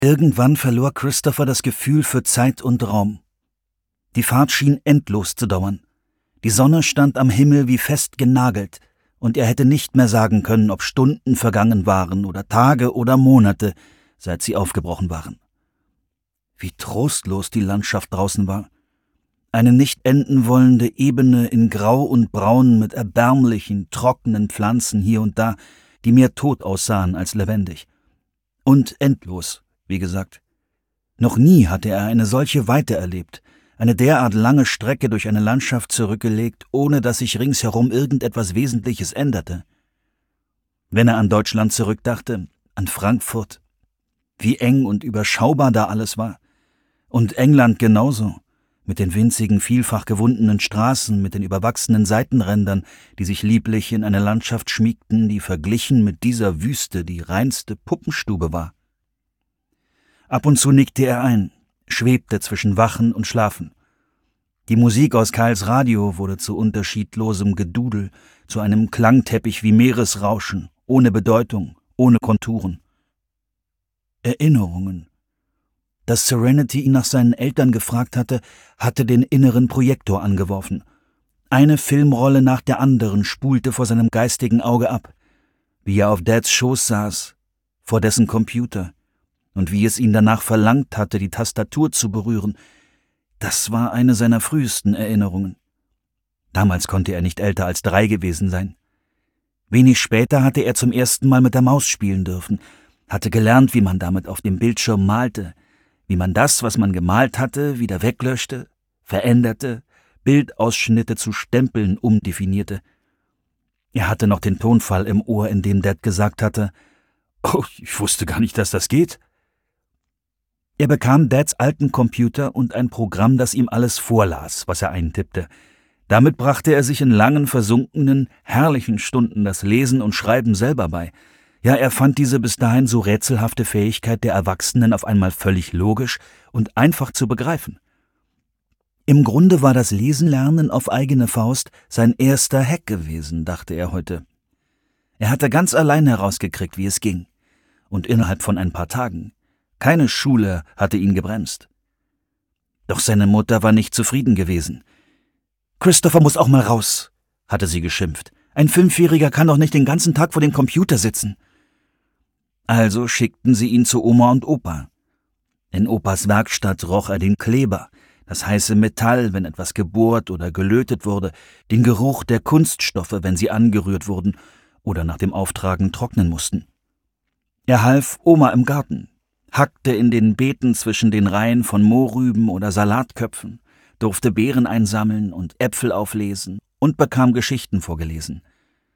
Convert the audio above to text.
Irgendwann verlor Christopher das Gefühl für Zeit und Raum. Die Fahrt schien endlos zu dauern. Die Sonne stand am Himmel wie fest genagelt, und er hätte nicht mehr sagen können, ob Stunden vergangen waren oder Tage oder Monate, seit sie aufgebrochen waren. Wie trostlos die Landschaft draußen war. Eine nicht enden wollende Ebene in Grau und Braun mit erbärmlichen, trockenen Pflanzen hier und da, die mehr tot aussahen als lebendig. Und endlos, wie gesagt. Noch nie hatte er eine solche Weite erlebt, eine derart lange Strecke durch eine Landschaft zurückgelegt, ohne dass sich ringsherum irgendetwas Wesentliches änderte. Wenn er an Deutschland zurückdachte, an Frankfurt, wie eng und überschaubar da alles war. Und England genauso, mit den winzigen, vielfach gewundenen Straßen, mit den überwachsenen Seitenrändern, die sich lieblich in eine Landschaft schmiegten, die verglichen mit dieser Wüste die reinste Puppenstube war. Ab und zu nickte er ein, schwebte zwischen Wachen und Schlafen. Die Musik aus Kyles Radio wurde zu unterschiedlosem Gedudel, zu einem Klangteppich wie Meeresrauschen, ohne Bedeutung, ohne Konturen. Erinnerungen. Dass Serenity ihn nach seinen Eltern gefragt hatte den inneren Projektor angeworfen. Eine Filmrolle nach der anderen spulte vor seinem geistigen Auge ab, wie er auf Dads Schoß saß, vor dessen Computer, und wie es ihn danach verlangt hatte, die Tastatur zu berühren. Das war eine seiner frühesten Erinnerungen. Damals konnte er nicht älter als 3 gewesen sein. Wenig später hatte er zum ersten Mal mit der Maus spielen dürfen, hatte gelernt, wie man damit auf dem Bildschirm malte, wie man das, was man gemalt hatte, wieder weglöschte, veränderte, Bildausschnitte zu Stempeln umdefinierte. Er hatte noch den Tonfall im Ohr, in dem Dad gesagt hatte: »Oh, ich wusste gar nicht, dass das geht.« Er bekam Dads alten Computer und ein Programm, das ihm alles vorlas, was er eintippte. Damit brachte er sich in langen, versunkenen, herrlichen Stunden das Lesen und Schreiben selber bei. Ja, er fand diese bis dahin so rätselhafte Fähigkeit der Erwachsenen auf einmal völlig logisch und einfach zu begreifen. Im Grunde war das Lesenlernen auf eigene Faust sein erster Hack gewesen, dachte er heute. Er hatte ganz allein herausgekriegt, wie es ging. Und innerhalb von ein paar Tagen. Keine Schule hatte ihn gebremst. Doch seine Mutter war nicht zufrieden gewesen. »Christopher muss auch mal raus«, hatte sie geschimpft. »Ein 5-Jähriger kann doch nicht den ganzen Tag vor dem Computer sitzen.« Also schickten sie ihn zu Oma und Opa. In Opas Werkstatt roch er den Kleber, das heiße Metall, wenn etwas gebohrt oder gelötet wurde, den Geruch der Kunststoffe, wenn sie angerührt wurden oder nach dem Auftragen trocknen mussten. Er half Oma im Garten, hackte in den Beeten zwischen den Reihen von Mohrrüben oder Salatköpfen, durfte Beeren einsammeln und Äpfel auflesen und bekam Geschichten vorgelesen.